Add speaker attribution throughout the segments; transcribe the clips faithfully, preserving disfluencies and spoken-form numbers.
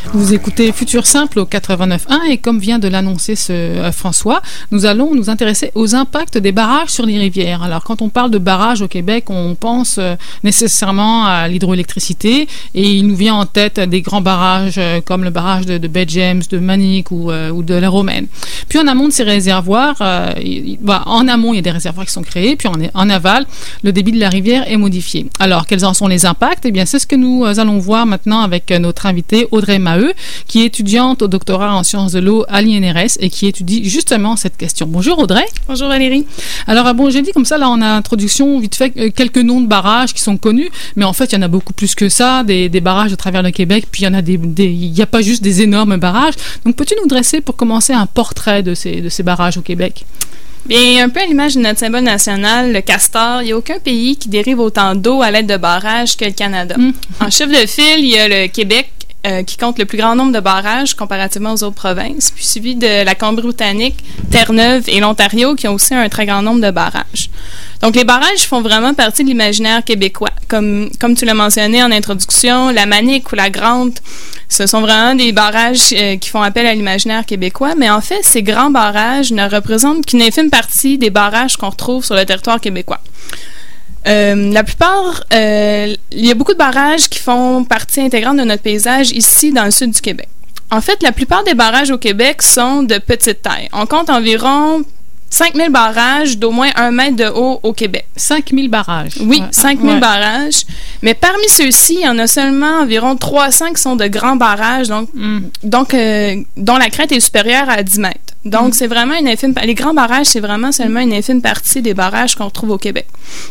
Speaker 1: Vous écoutez Futur Simple au quatre-vingt-neuf point un et comme vient de l'annoncer ce, euh, François, nous allons nous intéresser aux impacts des barrages sur les rivières. Alors quand on parle de barrages au Québec, on pense euh, nécessairement à l'hydroélectricité et il nous vient en tête des grands barrages euh, comme le barrage de, de Baie James, de Manic ou, euh, ou de la Romaine. Puis en amont de ces réservoirs, euh, il, bah, en amont il y a des réservoirs qui sont créés, puis en, en aval, le débit de la rivière est modifié. Alors quels en sont les impacts? Eh bien c'est ce que nous allons voir maintenant avec notre invitée Audrey Maheu, qui est étudiante au doctorat en sciences de l'eau à l'I N R S et qui étudie justement cette question. Bonjour Audrey.
Speaker 2: Bonjour Valérie.
Speaker 1: Alors bon, j'ai dit comme ça, là en introduction, vite fait, quelques noms de barrages qui sont connus, mais en fait il y en a beaucoup plus que ça, des, des barrages à travers le Québec, puis il y en a des, des il n'y a pas juste des énormes barrages. Donc peux-tu nous dresser pour commencer un portrait de ces, de ces barrages au Québec?
Speaker 2: Bien, un peu à l'image de notre symbole national, le castor, il n'y a aucun pays qui dérive autant d'eau à l'aide de barrages que le Canada. Mmh. En chef de file, il y a le Québec, euh, qui compte le plus grand nombre de barrages comparativement aux autres provinces, puis suivi de la Colombie-Britannique, Terre-Neuve et l'Ontario, qui ont aussi un très grand nombre de barrages. Donc, les barrages font vraiment partie de l'imaginaire québécois. Comme, comme tu l'as mentionné en introduction, la Manic ou la Grande, ce sont vraiment des barrages euh, qui font appel à l'imaginaire québécois, mais en fait, ces grands barrages ne représentent qu'une infime partie des barrages qu'on retrouve sur le territoire québécois. Euh, la plupart, euh, il y a beaucoup de barrages qui font partie intégrante de notre paysage ici dans le sud du Québec. En fait, la plupart des barrages au Québec sont de petite taille. On compte environ cinq mille barrages d'au moins un mètre de haut au Québec.
Speaker 1: cinq mille barrages?
Speaker 2: Oui,
Speaker 1: ouais.
Speaker 2: cinq mille
Speaker 1: ouais.
Speaker 2: barrages. Mais parmi ceux-ci, il y en a seulement environ trois cents qui sont de grands barrages, donc, mm. donc euh, dont la crête est supérieure à dix mètres. Donc, mm. c'est vraiment une infime... Les grands barrages, c'est vraiment seulement une infime partie des barrages qu'on retrouve au Québec.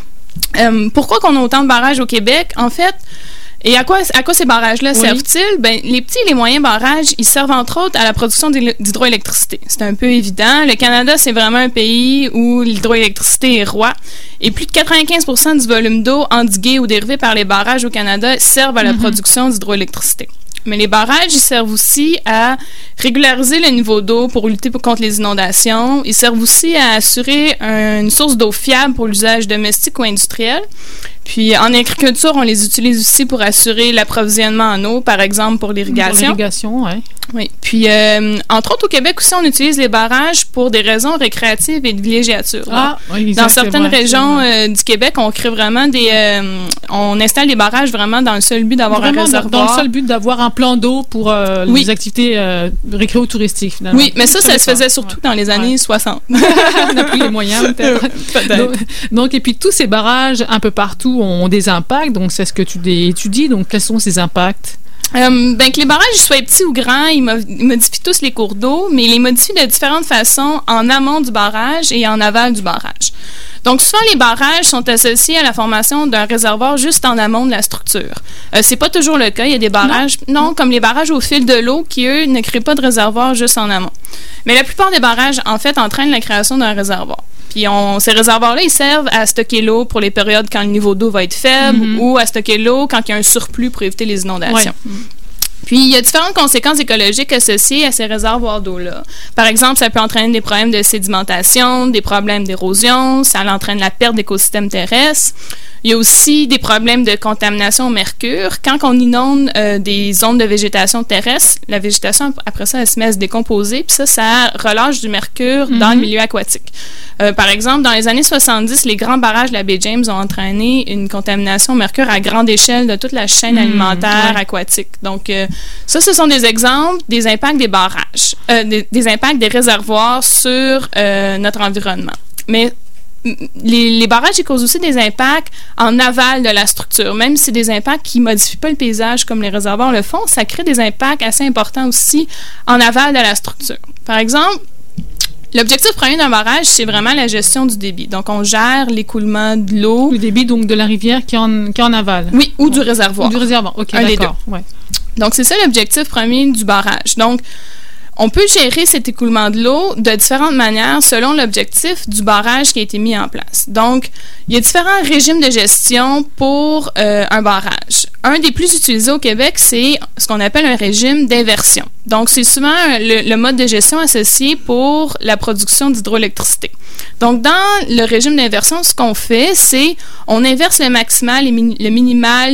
Speaker 2: Euh, pourquoi qu'on a autant de barrages au Québec? En fait, et à quoi, à quoi ces barrages-là oui. servent-ils? Ben, les petits et les moyens barrages, ils servent entre autres à la production d'hydroélectricité. C'est un peu évident. Le Canada, c'est vraiment un pays où l'hydroélectricité est roi. Et plus de quatre-vingt-quinze pour cent du volume d'eau endigué ou dérivé par les barrages au Canada servent à la mm-hmm. production d'hydroélectricité. Mais les barrages, ils servent aussi à régulariser le niveau d'eau pour lutter contre les inondations. Ils servent aussi à assurer un, une source d'eau fiable pour l'usage domestique ou industriel. Puis, en agriculture, on les utilise aussi pour assurer l'approvisionnement en eau, par exemple pour l'irrigation.
Speaker 1: Pour l'irrigation, oui.
Speaker 2: Oui. Puis, euh, entre autres, au Québec aussi, on utilise les barrages pour des raisons récréatives et de villégiature.
Speaker 1: Ah, oui,
Speaker 2: dans certaines vrai, régions euh, du Québec, on crée vraiment des... Euh, on installe des barrages vraiment dans le seul but d'avoir vraiment un réservoir.
Speaker 1: Dans le seul but d'avoir un plan d'eau pour euh, oui. les activités euh, récréo-touristiques, finalement.
Speaker 2: Oui, mais ça, ça se faisait surtout ouais. dans les années ouais. soixante.
Speaker 1: On n'a plus les moyens, peut-être. peut-être. Donc, donc, et puis, tous ces barrages, un peu partout, ont des impacts, donc c'est ce que tu étudies. Donc, quels sont ces impacts?
Speaker 2: Euh, ben, que les barrages soient petits ou grands, ils modifient tous les cours d'eau, mais ils les modifient de différentes façons en amont du barrage et en aval du barrage. Donc, souvent, les barrages sont associés à la formation d'un réservoir juste en amont de la structure. Euh, c'est pas toujours le cas. Il y a des barrages, non, non comme les barrages au fil de l'eau qui, eux, ne créent pas de réservoir juste en amont. Mais la plupart des barrages, en fait, entraînent la création d'un réservoir. Puis on, ces réservoirs-là, ils servent à stocker l'eau pour les périodes quand le niveau d'eau va être faible mm-hmm. ou à stocker l'eau quand il y a un surplus pour éviter les inondations. Ouais. Puis, il y a différentes conséquences écologiques associées à ces réservoirs d'eau-là. Par exemple, ça peut entraîner des problèmes de sédimentation, des problèmes d'érosion, ça entraîne la perte d'écosystèmes terrestres. Il y a aussi des problèmes de contamination au mercure. Quand on inonde euh, des zones de végétation terrestre, la végétation, après ça, elle se met à se décomposer, puis ça, ça relâche du mercure mm-hmm. dans le milieu aquatique. Euh, par exemple, dans les années soixante-dix, les grands barrages de la baie James ont entraîné une contamination au mercure à grande échelle de toute la chaîne mmh, alimentaire ouais. aquatique. Donc, euh, ça, ce sont des exemples des impacts des barrages, euh, des, des impacts des réservoirs sur euh, notre environnement. Mais Les, les barrages, ils causent aussi des impacts en aval de la structure. Même si c'est des impacts qui ne modifient pas le paysage comme les réservoirs le font, ça crée des impacts assez importants aussi en aval de la structure. Par exemple, l'objectif premier d'un barrage, c'est vraiment la gestion du débit. Donc, on gère l'écoulement de l'eau.
Speaker 1: Le débit, donc, de la rivière qui est en, qui est en aval.
Speaker 2: Oui, ou ouais. du réservoir.
Speaker 1: Ou du réservoir, OK,
Speaker 2: un
Speaker 1: d'accord. Ouais.
Speaker 2: Donc, c'est ça l'objectif premier du barrage. Donc, on peut gérer cet écoulement de l'eau de différentes manières selon l'objectif du barrage qui a été mis en place. Donc, il y a différents régimes de gestion pour euh, un barrage. Un des plus utilisés au Québec, c'est ce qu'on appelle un régime d'inversion. Donc, c'est souvent le, le mode de gestion associé pour la production d'hydroélectricité. Donc, dans le régime d'inversion, ce qu'on fait, c'est on inverse le maximal et min- le minimal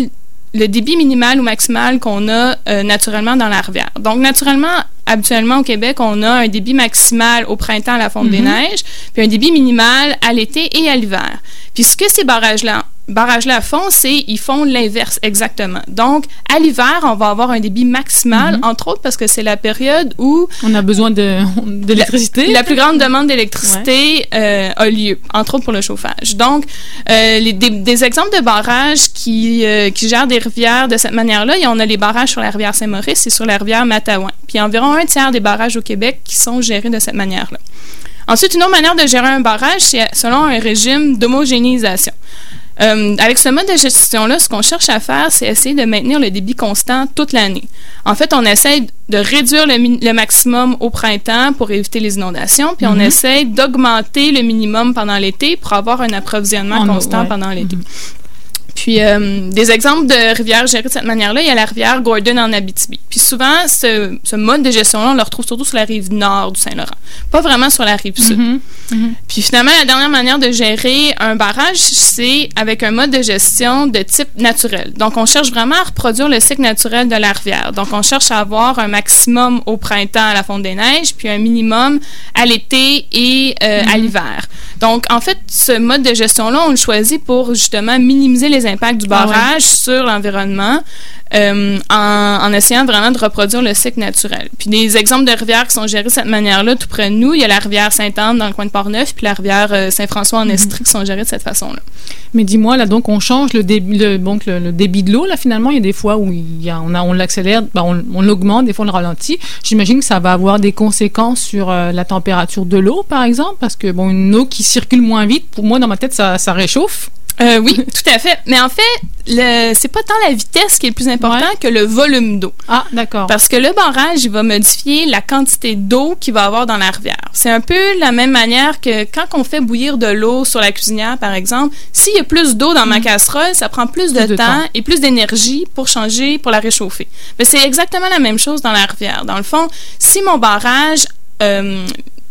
Speaker 2: le débit minimal ou maximal qu'on a euh, naturellement dans la rivière. Donc, naturellement, habituellement au Québec, on a un débit maximal au printemps à la fonte mm-hmm. des neiges, puis un débit minimal à l'été et à l'hiver. Puis ce que ces barrages-là barrages-là font, c'est ils font l'inverse exactement. Donc, à l'hiver, on va avoir un débit maximal, mm-hmm. entre autres parce que c'est la période où...
Speaker 1: On a besoin de, d'électricité.
Speaker 2: La, la plus grande demande d'électricité ouais. euh, a lieu, entre autres pour le chauffage. Donc, euh, les, des, des exemples de barrages qui, euh, qui gèrent des rivières de cette manière-là, il y en a les barrages sur la rivière Saint-Maurice et sur la rivière Matawan. Puis, il y a environ un tiers des barrages au Québec qui sont gérés de cette manière-là. Ensuite, une autre manière de gérer un barrage, c'est selon un régime d'homogénéisation. Euh, avec ce mode de gestion-là, ce qu'on cherche à faire, c'est essayer de maintenir le débit constant toute l'année. En fait, on essaie de réduire le, mi- le maximum au printemps pour éviter les inondations, puis mm-hmm. on essaie d'augmenter le minimum pendant l'été pour avoir un approvisionnement oh, constant ouais. pendant l'été. Mm-hmm. Puis, euh, des exemples de rivières gérées de cette manière-là, il y a la rivière Gordon en Abitibi. Puis souvent, ce, ce mode de gestion-là, on le retrouve surtout sur la rive nord du Saint-Laurent, pas vraiment sur la rive sud. Mm-hmm. Mm-hmm. Puis finalement, la dernière manière de gérer un barrage, c'est avec un mode de gestion de type naturel. Donc, on cherche vraiment à reproduire le cycle naturel de la rivière. Donc, on cherche à avoir un maximum au printemps à la fonte des neiges, puis un minimum à l'été et euh, mm-hmm. à l'hiver. Donc, en fait, ce mode de gestion-là, on le choisit pour justement minimiser les impacts du barrage ah ouais. sur l'environnement euh, en, en essayant vraiment de reproduire le cycle naturel. Puis des exemples de rivières qui sont gérées de cette manière-là, tout près de nous, il y a la rivière Sainte-Anne dans le coin de Port-Neuf, puis la rivière euh, Saint-François en Estrie mm-hmm. qui sont gérées de cette façon-là.
Speaker 1: Mais dis-moi, là, donc, on change le, débit, le, donc, le, le débit de l'eau, là, finalement, il y a des fois où il y a, on, a, on l'accélère, ben, on, on l'augmente, des fois on le ralentit. J'imagine que ça va avoir des conséquences sur euh, la température de l'eau, par exemple, parce que, bon, une eau qui circule moins vite, pour moi, dans ma tête, ça, ça réchauffe.
Speaker 2: Euh, oui, tout à fait. Mais en fait, le, c'est pas tant la vitesse qui est le plus important ouais. que le volume d'eau.
Speaker 1: Ah, d'accord.
Speaker 2: Parce que le barrage, il va modifier la quantité d'eau qu'il va avoir dans la rivière. C'est un peu la même manière que quand on fait bouillir de l'eau sur la cuisinière, par exemple, s'il y a plus d'eau dans mmh. ma casserole, ça prend plus de, plus de temps, temps et plus d'énergie pour changer, pour la réchauffer. Mais c'est exactement la même chose dans la rivière. Dans le fond, si mon barrage... Euh,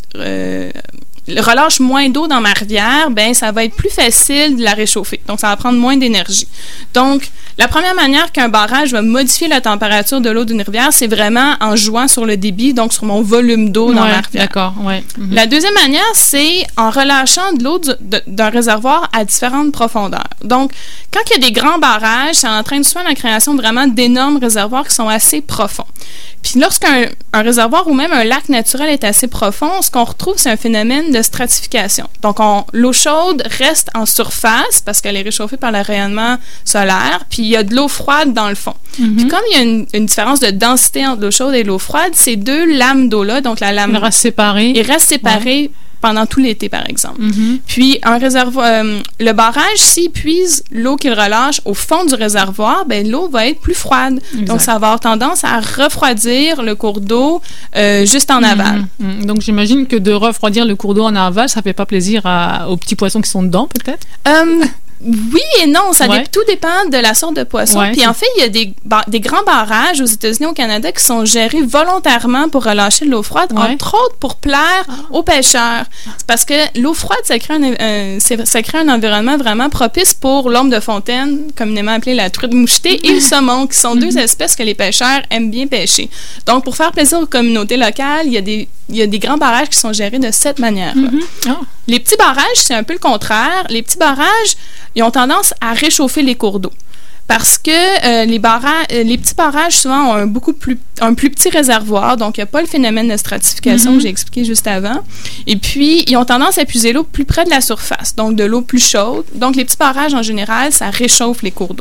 Speaker 2: euh, relâche moins d'eau dans ma rivière, ben ça va être plus facile de la réchauffer. Donc, ça va prendre moins d'énergie. Donc, la première manière qu'un barrage va modifier la température de l'eau d'une rivière, c'est vraiment en jouant sur le débit, donc sur mon volume d'eau dans
Speaker 1: ouais,
Speaker 2: ma rivière.
Speaker 1: D'accord, ouais. Mm-hmm.
Speaker 2: La deuxième manière, c'est en relâchant de l'eau du, de, d'un réservoir à différentes profondeurs. Donc, quand il y a des grands barrages, ça entraîne souvent la création vraiment d'énormes réservoirs qui sont assez profonds. Puis lorsqu'un un réservoir ou même un lac naturel est assez profond, ce qu'on retrouve, c'est un phénomène de stratification. Donc, on, l'eau chaude reste en surface parce qu'elle est réchauffée par le rayonnement solaire, puis il y a de l'eau froide dans le fond. Mm-hmm. Puis comme il y a une, une différence de densité entre l'eau chaude et l'eau froide, ces deux lames d'eau-là, donc la lame...
Speaker 1: Ils restent séparés.
Speaker 2: Ils restent séparés ouais. pendant tout l'été, par exemple.
Speaker 1: Mm-hmm.
Speaker 2: Puis, un réservoir, euh, le barrage, s'il puise l'eau qu'il relâche au fond du réservoir, ben l'eau va être plus froide. Exact. Donc, ça va avoir tendance à refroidir le cours d'eau euh, juste en aval.
Speaker 1: Mm-hmm. Donc, j'imagine que de refroidir le cours d'eau en aval, ça fait pas plaisir à, aux petits poissons qui sont dedans, peut-être?
Speaker 2: Euh, oui et non, ça ouais. dé- tout dépend de la sorte de poisson. Ouais, Puis c'est... en fait, il y a des, ba- des grands barrages aux États-Unis, au Canada, qui sont gérés volontairement pour relâcher de l'eau froide, ouais. entre autres pour plaire ah. aux pêcheurs. C'est parce que l'eau froide, ça crée un, un, ça crée un environnement vraiment propice pour l'ombre de fontaine, communément appelée la truite mouchetée, et le saumon, qui sont mm-hmm. deux espèces que les pêcheurs aiment bien pêcher. Donc, pour faire plaisir aux communautés locales, il y a des, il y a des grands barrages qui sont gérés de cette manière-là. Mm-hmm. Oh. Les petits barrages, c'est un peu le contraire. Les petits barrages, ils ont tendance à réchauffer les cours d'eau. Parce que euh, les, barrages, euh, les petits barrages, souvent, ont un, beaucoup plus, un plus petit réservoir, donc il n'y a pas le phénomène de stratification mm-hmm. que j'ai expliqué juste avant. Et puis, ils ont tendance à puiser l'eau plus près de la surface, donc de l'eau plus chaude. Donc, les petits barrages, en général, ça réchauffe les cours d'eau.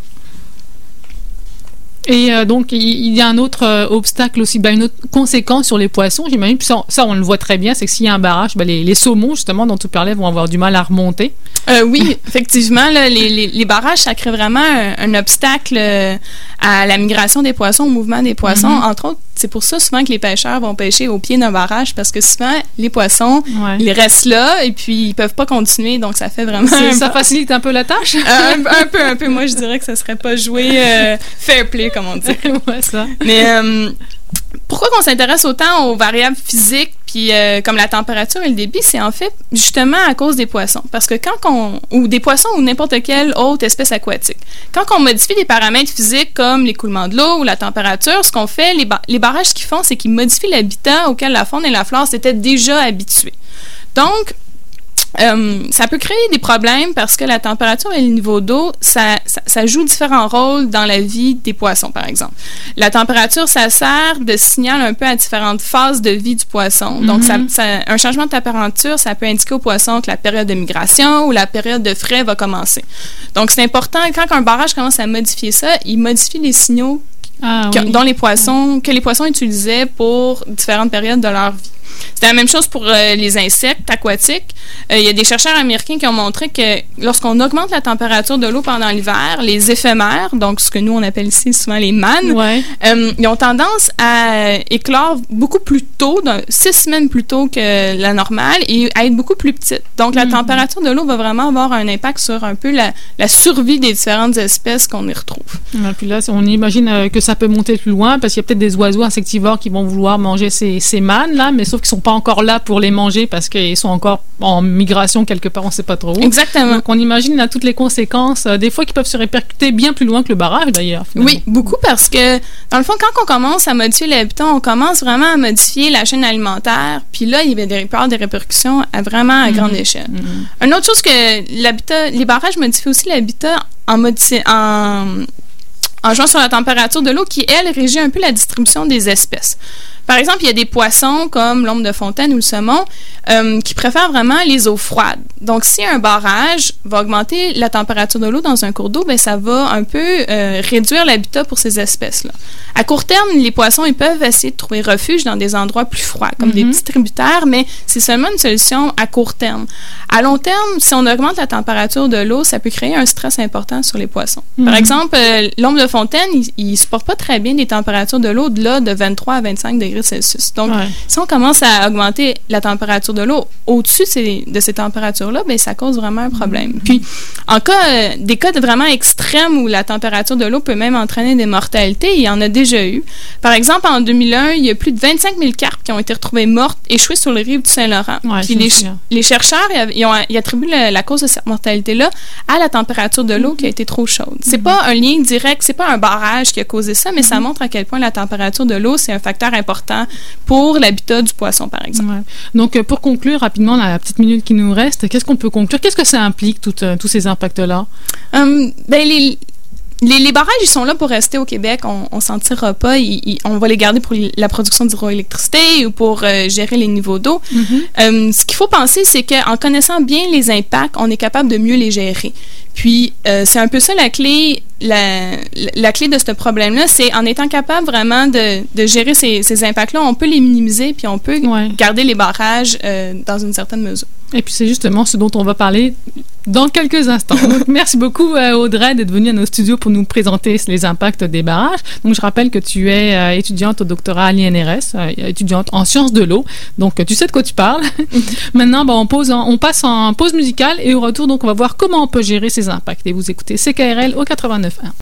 Speaker 1: Et euh, donc, il, il y a un autre euh, obstacle aussi, ben, une autre conséquence sur les poissons, j'imagine. Puis ça, ça, on le voit très bien, c'est que s'il y a un barrage, ben, les, les saumons, justement, dont tu parlais, vont avoir du mal à remonter.
Speaker 2: Euh, oui, effectivement, là, les, les, les barrages, ça crée vraiment un, un obstacle euh, à la migration des poissons, au mouvement des poissons. Mm-hmm. Entre autres, c'est pour ça souvent que les pêcheurs vont pêcher au pied d'un barrage, parce que souvent, les poissons, ouais. ils restent là et puis ils peuvent pas continuer, donc ça fait vraiment...
Speaker 1: Ça facilite un peu la tâche?
Speaker 2: un, un peu, un peu. Moi, je dirais que ça serait pas joué euh, fair play, comme on dit.
Speaker 1: Ouais, ça.
Speaker 2: Mais... Euh, pourquoi qu'on s'intéresse autant aux variables physiques puis puis euh, comme la température et le débit, c'est en fait justement à cause des poissons. Parce que quand on... ou des poissons ou n'importe quelle autre espèce aquatique. Quand on modifie des paramètres physiques comme l'écoulement de l'eau ou la température, ce qu'on fait, les, ba- les barrages, ce qu'ils font, c'est qu'ils modifient l'habitat auquel la faune et la flore s'étaient déjà habitués. Donc, Euh, ça peut créer des problèmes parce que la température et le niveau d'eau, ça, ça, ça joue différents rôles dans la vie des poissons, par exemple. La température, ça sert de signal un peu à différentes phases de vie du poisson. Mm-hmm. Donc, ça, ça, un changement de température, ça peut indiquer au poisson que la période de migration ou la période de frai va commencer. Donc, c'est important, quand un barrage commence à modifier ça, il modifie les signaux
Speaker 1: ah,
Speaker 2: que,
Speaker 1: oui.
Speaker 2: dont les poissons, que les poissons utilisaient pour différentes périodes de leur vie. C'est la même chose pour euh, les insectes aquatiques. Il euh, y a des chercheurs américains qui ont montré que lorsqu'on augmente la température de l'eau pendant l'hiver, les éphémères, donc ce que nous on appelle ici souvent les mânes,
Speaker 1: ouais.
Speaker 2: euh, ils ont tendance à éclore beaucoup plus tôt, six semaines plus tôt que la normale, et à être beaucoup plus petites. Donc la mm-hmm. température de l'eau va vraiment avoir un impact sur un peu la, la survie des différentes espèces qu'on y retrouve.
Speaker 1: Et puis là, on imagine que ça peut monter plus loin parce qu'il y a peut-être des oiseaux insectivores qui vont vouloir manger ces, ces mânes là, mais sauf qu'ils sont pas encore là pour les manger parce qu'ils sont encore en migration quelque part, on ne sait pas trop où.
Speaker 2: Exactement.
Speaker 1: Donc on imagine là toutes les conséquences, euh, des fois qui peuvent se répercuter bien plus loin que le barrage d'ailleurs. Finalement.
Speaker 2: Oui, beaucoup parce que dans le fond, quand on commence à modifier l'habitat, on commence vraiment à modifier la chaîne alimentaire, puis là, il y a des, des répercussions à vraiment à grande mmh. échelle. Mmh. Une autre chose que l'habitat, les barrages modifient aussi l'habitat en modifiant en en jouant sur la température de l'eau qui, elle, régit un peu la distribution des espèces. Par exemple, il y a des poissons comme l'ombre de fontaine ou le saumon euh, qui préfèrent vraiment les eaux froides. Donc, si un barrage va augmenter la température de l'eau dans un cours d'eau, ben ça va un peu euh, réduire l'habitat pour ces espèces-là. À court terme, les poissons ils peuvent essayer de trouver refuge dans des endroits plus froids, comme mm-hmm. des petits tributaires, mais c'est seulement une solution à court terme. À long terme, si on augmente la température de l'eau, ça peut créer un stress important sur les poissons. Mm-hmm. Par exemple, euh, l'ombre de fontaine, il ne supporte pas très bien des températures de l'eau au-delà de vingt-trois à vingt-cinq degrés Celsius. Donc, ouais. si on commence à augmenter la température de l'eau au-dessus de ces, de ces températures-là, ben ça cause vraiment un problème. Mm-hmm. Puis, en cas, euh, des cas de vraiment extrêmes où la température de l'eau peut même entraîner des mortalités, il y en a déjà eu. Par exemple, en deux mille un, il y a plus de vingt-cinq mille carpes qui ont été retrouvées mortes, échouées sur les rives du Saint-Laurent. Ouais, Puis les, les chercheurs, ils, ont, ils attribuent la, la cause de cette mortalité-là à la température de l'eau mm-hmm. qui a été trop chaude. C'est mm-hmm. pas un lien direct, c'est pas un barrage qui a causé ça, mais mm-hmm. ça montre à quel point la température de l'eau, c'est un facteur important pour l'habitat du poisson, par exemple. Ouais.
Speaker 1: Donc, pour conclure rapidement, dans la petite minute qui nous reste, qu'est-ce qu'on peut conclure? Qu'est-ce que ça implique, tout, euh, tous ces impacts-là?
Speaker 2: Um, ben, les... Les, les barrages, ils sont là pour rester au Québec. On ne s'en tirera pas. Ils, ils, on va les garder pour la production d'hydroélectricité ou pour euh, gérer les niveaux d'eau. Mm-hmm. Euh, ce qu'il faut penser, c'est qu'en connaissant bien les impacts, on est capable de mieux les gérer. Puis, euh, c'est un peu ça la clé, la, la clé de ce problème-là, c'est en étant capable vraiment de, de gérer ces, ces impacts-là, on peut les minimiser puis on peut ouais. garder les barrages euh, dans une certaine mesure.
Speaker 1: Et puis, c'est justement ce dont on va parler dans quelques instants. Donc, merci beaucoup, euh, Audrey, d'être venue à nos studios pour nous présenter les impacts des barrages. Donc, je rappelle que tu es euh, étudiante au doctorat à l'I N R S, euh, étudiante en sciences de l'eau. Donc, tu sais de quoi tu parles. Maintenant, ben, on, pose en, on passe en pause musicale et au retour, donc, on va voir comment on peut gérer ces impacts. Et vous écoutez C K R L au quatre-vingt-neuf point un.